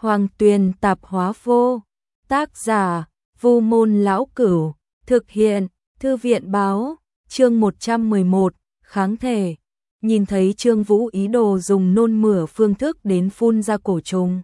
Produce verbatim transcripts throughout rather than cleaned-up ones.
Hoàng Tuyền Tạp Hóa Vô. Tác giả: Vu Môn Lão Cửu. Thực hiện: Thư viện Báo. Chương một trăm mười một, kháng thể. Nhìn thấy Trương Vũ ý đồ dùng nôn mửa phương thức đến phun ra cổ trùng,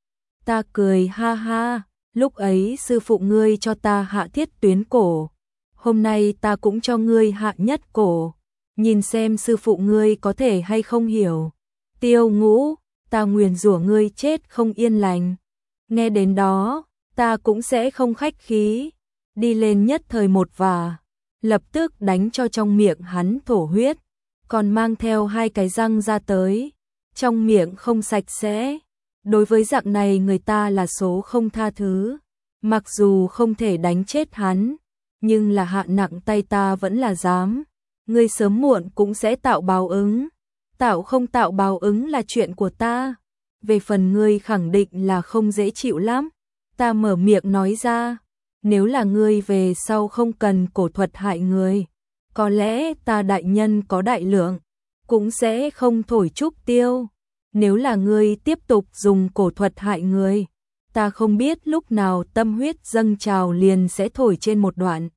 ta cười ha ha, lúc ấy sư phụ ngươi cho ta hạ thiết tuyến cổ, hôm nay ta cũng cho ngươi hạ nhất cổ, nhìn xem sư phụ ngươi có thể hay không hiểu. Tiêu Ngũ, ta nguyền rủa ngươi chết không yên lành. Nghe đến đó, ta cũng sẽ không khách khí, đi lên nhất thời một vả, lập tức đánh cho trong miệng hắn thổ huyết, còn mang theo hai cái răng ra tới, trong miệng không sạch sẽ. Đối với dạng này người ta là số không tha thứ, mặc dù không thể đánh chết hắn, nhưng là hạ nặng tay ta vẫn là dám. Ngươi sớm muộn cũng sẽ tạo báo ứng, tạo không tạo báo ứng là chuyện của ta, về phần ngươi khẳng định là không dễ chịu lắm. Ta mở miệng nói ra, nếu là ngươi về sau không cần cổ thuật hại người, có lẽ ta đại nhân có đại lượng, cũng sẽ không thổi trúc tiêu. Nếu là ngươi tiếp tục dùng cổ thuật hại người, ta không biết lúc nào tâm huyết dâng trào liền sẽ thổi trên một đoạn.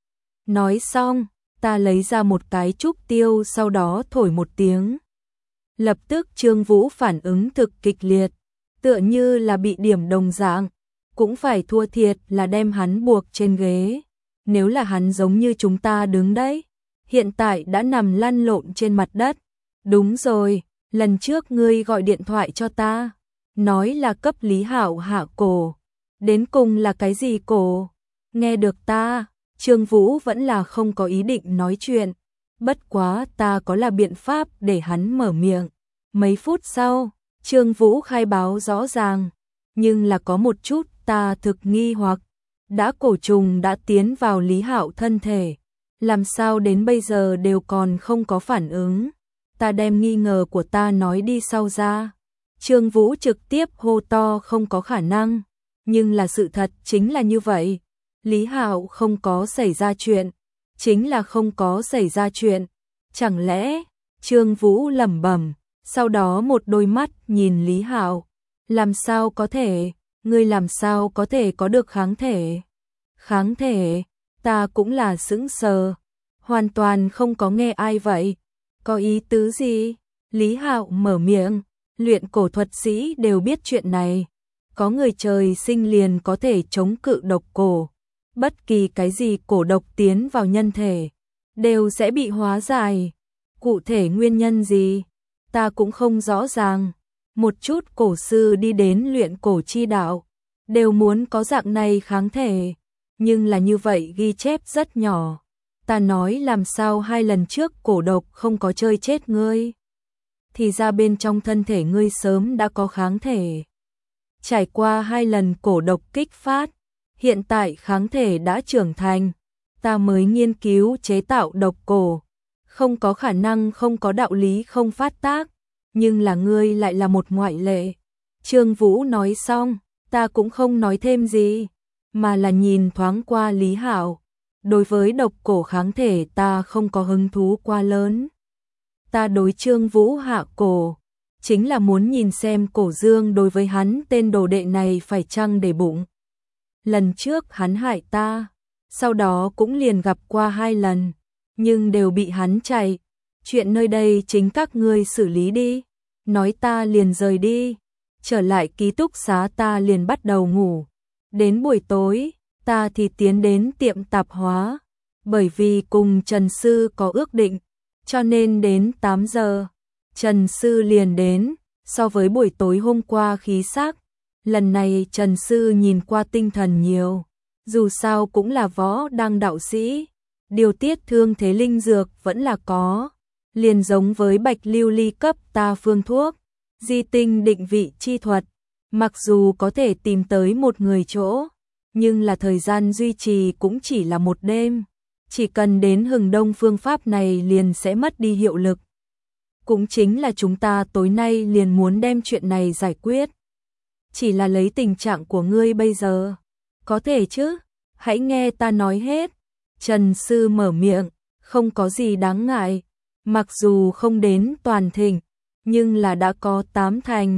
Nói xong, ta lấy ra một cái trúc tiêu, sau đó thổi một tiếng. Lập tức Trương Vũ phản ứng thực kịch liệt, tựa như là bị điểm đồng dạng, cũng phải thua thiệt là đem hắn buộc trên ghế. Nếu là hắn giống như chúng ta đứng đấy, hiện tại đã nằm lăn lộn trên mặt đất. Đúng rồi, lần trước ngươi gọi điện thoại cho ta, nói là cấp Lý Hạo hạ cổ, đến cùng là cái gì cổ? Nghe được ta, Trương Vũ vẫn là không có ý định nói chuyện, bất quá ta có là biện pháp để hắn mở miệng. Mấy phút sau, Trương Vũ khai báo rõ ràng, nhưng là có một chút ta thực nghi hoặc, đã cổ trùng đã tiến vào Lý Hạo thân thể, làm sao đến bây giờ đều còn không có phản ứng. Ta đem nghi ngờ của ta nói đi sau ra, Trương Vũ trực tiếp hô to không có khả năng, nhưng là sự thật chính là như vậy. Lý Hạo không có xảy ra chuyện, chính là không có xảy ra chuyện. Chẳng lẽ? Trương Vũ lẩm bẩm, sau đó một đôi mắt nhìn Lý Hạo, làm sao có thể, ngươi làm sao có thể có được kháng thể? Kháng thể? Ta cũng là sững sờ, hoàn toàn không có nghe ai vậy. Có ý tứ gì? Lý Hạo mở miệng, luyện cổ thuật sĩ đều biết chuyện này, có người trời sinh liền có thể chống cự độc cổ, bất kỳ cái gì cổ độc tiến vào nhân thể đều sẽ bị hóa giải. Cụ thể nguyên nhân gì, ta cũng không rõ ràng. Một chút cổ sư đi đến luyện cổ chi đạo đều muốn có dạng này kháng thể, nhưng là như vậy ghi chép rất nhỏ. Ta nói làm sao hai lần trước cổ độc không có chơi chết ngươi, thì ra bên trong thân thể ngươi sớm đã có kháng thể. Trải qua hai lần cổ độc kích phát, hiện tại kháng thể đã trưởng thành, ta mới nghiên cứu chế tạo độc cổ. Không có khả năng không có đạo lý không phát tác, nhưng là ngươi lại là một ngoại lệ. Trương Vũ nói xong, ta cũng không nói thêm gì, mà là nhìn thoáng qua Lý Hạo. Đối với độc cổ kháng thể ta không có hứng thú quá lớn. Ta đối Trương Vũ hạ cổ, chính là muốn nhìn xem Cổ Dương đối với hắn tên đồ đệ này phải chăng để bụng. Lần trước hắn hại ta, sau đó cũng liền gặp qua hai lần, nhưng đều bị hắn chạy. Chuyện nơi đây chính các ngươi xử lý đi. Nói ta liền rời đi, trở lại ký túc xá ta liền bắt đầu ngủ. Đến buổi tối, ta thì tiến đến tiệm tạp hóa, bởi vì cùng Trần Sư có ước định, cho nên đến tám giờ, Trần Sư liền đến. So với buổi tối hôm qua khí sắc, lần này Trần Sư nhìn qua tinh thần nhiều, dù sao cũng là võ đăng đạo sĩ, điều tiết thương thế linh dược vẫn là có, liền giống với Bạch Lưu Ly cấp ta phương thuốc, di tinh định vị chi thuật, mặc dù có thể tìm tới một người chỗ, nhưng là thời gian duy trì cũng chỉ là một đêm, chỉ cần đến hừng đông phương pháp này liền sẽ mất đi hiệu lực. Cũng chính là chúng ta tối nay liền muốn đem chuyện này giải quyết. Chỉ là lấy tình trạng của ngươi bây giờ, có thể chứ? Hãy nghe ta nói hết. Trần Sư mở miệng, không có gì đáng ngại, mặc dù không đến toàn thịnh, nhưng là đã có tám thành.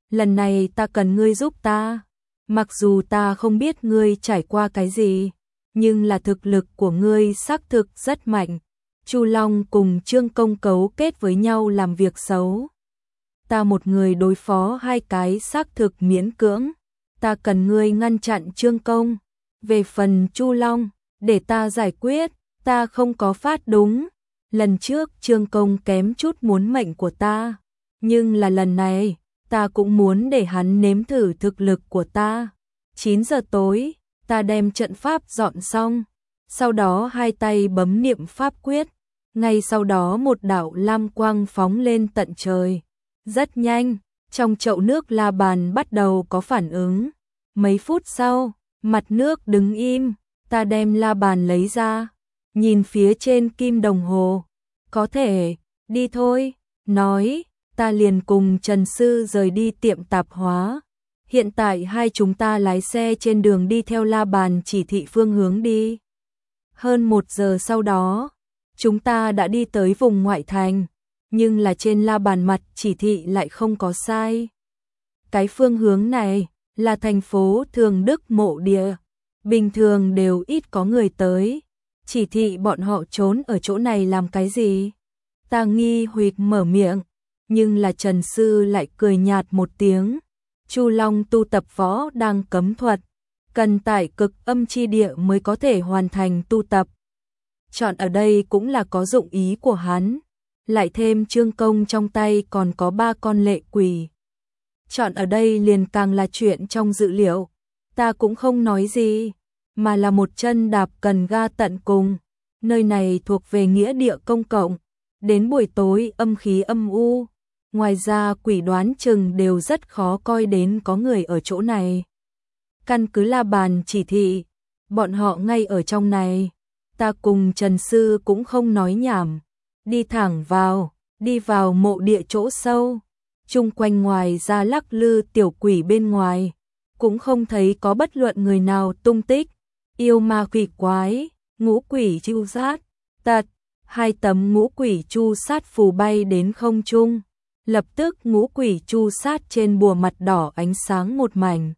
lần này ta cần ngươi giúp ta. Mặc dù ta không biết ngươi trải qua cái gì, nhưng là thực lực của ngươi xác thực rất mạnh. Chu Long cùng Trương Công cấu kết với nhau làm việc xấu. Ta một người đối phó hai cái xác thực miễn cưỡng. Ta cần ngươi ngăn chặn Trương Công. Về phần Chu Long, để ta giải quyết, ta không có phát đúng. Lần trước Trương Công kém chút muốn mệnh của ta, nhưng là lần này, ta cũng muốn để hắn nếm thử thực lực của ta. chín giờ tối, ta đem trận pháp dọn xong, sau đó hai tay bấm niệm pháp quyết, ngay sau đó một đạo lam quang phóng lên tận trời. Rất nhanh, trong chậu nước la bàn bắt đầu có phản ứng. Mấy phút sau, mặt nước đứng im, ta đem la bàn lấy ra, nhìn phía trên kim đồng hồ. Có thể, đi thôi, nói, ta liền cùng Trần Sư rời đi tiệm tạp hóa. Hiện tại hai chúng ta lái xe trên đường đi theo la bàn chỉ thị phương hướng đi. Hơn một giờ sau đó, chúng ta đã đi tới vùng ngoại thành, nhưng là trên la bàn mặt chỉ thị lại không có sai. Cái phương hướng này là thành phố Thường Đức Mộ Địa, bình thường đều ít có người tới. Chỉ thị bọn họ trốn ở chỗ này làm cái gì? Ta nghi hoặc mở miệng, nhưng là Trần Sư lại cười nhạt một tiếng. Chu Long tu tập võ đang cấm thuật, cần tại cực âm chi địa mới có thể hoàn thành tu tập. Chọn ở đây cũng là có dụng ý của hắn, lại thêm Trương Công trong tay còn có ba con lệ quỷ. Chọn ở đây liền càng là chuyện trong dự liệu, ta cũng không nói gì, mà là một chân đạp cần ga tận cùng. Nơi này thuộc về nghĩa địa công cộng, đến buổi tối âm khí âm u, ngoài ra quỷ đoán chừng đều rất khó coi đến có người ở chỗ này. Căn cứ la bàn chỉ thị, bọn họ ngay ở trong này. Ta cùng Trần Sư cũng không nói nhảm, đi thẳng vào, đi vào mộ địa chỗ sâu. Chung quanh ngoài ra lắc lư tiểu quỷ bên ngoài, cũng không thấy có bất luận người nào tung tích. Yêu ma quỷ quái, ngũ quỷ chu sát, tật, hai tấm ngũ quỷ chu sát phù bay đến không trung. Lập tức ngũ quỷ chu sát trên bùa mặt đỏ ánh sáng một mảnh.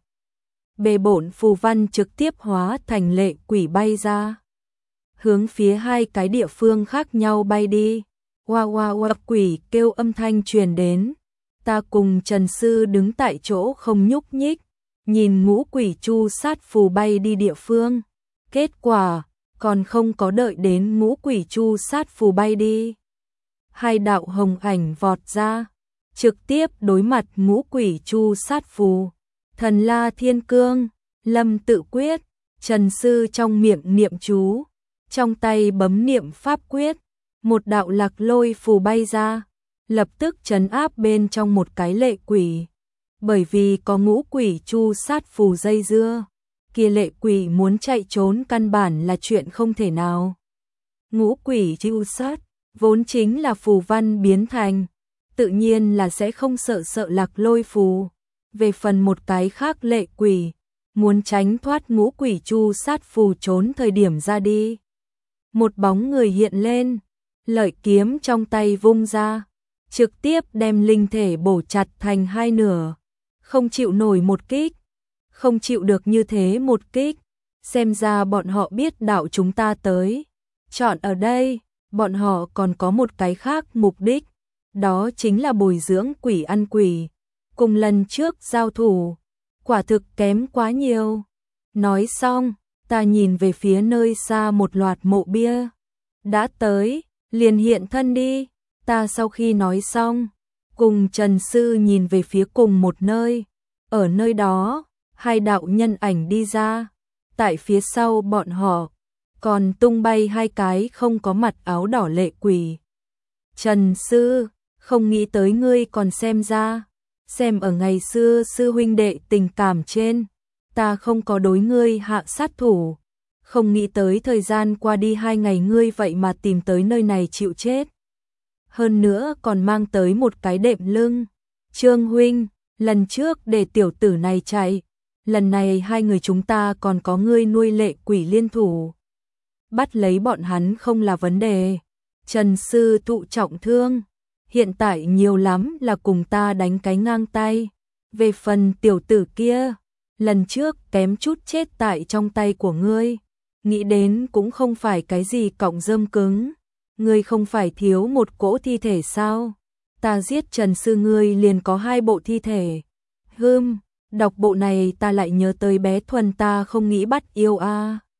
Bề bổn phù văn trực tiếp hóa thành lệ quỷ bay ra, hướng phía hai cái địa phương khác nhau bay đi. Hoa hoa hoa quỷ kêu âm thanh truyền đến. Ta cùng Trần Sư đứng tại chỗ không nhúc nhích, nhìn ngũ quỷ chu sát phù bay đi địa phương. Kết quả, còn không có đợi đến ngũ quỷ chu sát phù bay đi, hai đạo hồng ảnh vọt ra, trực tiếp đối mặt ngũ quỷ chu sát phù. Thần La Thiên Cương, Lâm Tự Quyết, Trần Sư trong miệng niệm chú, trong tay bấm niệm pháp quyết, một đạo lạc lôi phù bay ra, lập tức trấn áp bên trong một cái lệ quỷ. Bởi vì có ngũ quỷ chu sát phù dây dưa, kia lệ quỷ muốn chạy trốn căn bản là chuyện không thể nào. Ngũ quỷ chu sát, vốn chính là phù văn biến thành, tự nhiên là sẽ không sợ sợ lạc lôi phù. Về phần một cái khác lệ quỷ, muốn tránh thoát ngũ quỷ chu sát phù trốn thời điểm ra đi. Một bóng người hiện lên, lợi kiếm trong tay vung ra, trực tiếp đem linh thể bổ chặt thành hai nửa. Không chịu nổi một kích, không chịu được như thế một kích, xem ra bọn họ biết đạo chúng ta tới. Chọn ở đây, bọn họ còn có một cái khác mục đích, đó chính là bồi dưỡng quỷ ăn quỷ. Cùng lần trước giao thủ, quả thực kém quá nhiều. Nói xong, ta nhìn về phía nơi xa một loạt mộ bia. Đã tới, liền hiện thân đi. Ta sau khi nói xong, cùng Trần Sư nhìn về phía cùng một nơi. Ở nơi đó, hai đạo nhân ảnh đi ra. Tại phía sau bọn họ, còn tung bay hai cái không có mặt áo đỏ lệ quỷ. Trần Sư, không nghĩ tới ngươi còn xem ra. Xem ở ngày xưa sư huynh đệ tình cảm trên, ta không có đối ngươi hạ sát thủ. Không nghĩ tới thời gian qua đi hai ngày ngươi vậy mà tìm tới nơi này chịu chết. Hơn nữa còn mang tới một cái đệm lưng. Trương huynh, lần trước để tiểu tử này chạy, lần này hai người chúng ta còn có ngươi nuôi lệ quỷ liên thủ. Bắt lấy bọn hắn không là vấn đề. Trần Sư thụ trọng thương, hiện tại nhiều lắm là cùng ta đánh cái ngang tay. Về phần tiểu tử kia, lần trước kém chút chết tại trong tay của ngươi, nghĩ đến cũng không phải cái gì cọng rơm cứng, ngươi không phải thiếu một cỗ thi thể sao? Ta giết Trần sư ngươi liền có hai bộ thi thể. Hừm, đọc bộ này ta lại nhớ tới bé Thuần ta không nghĩ bắt yêu a.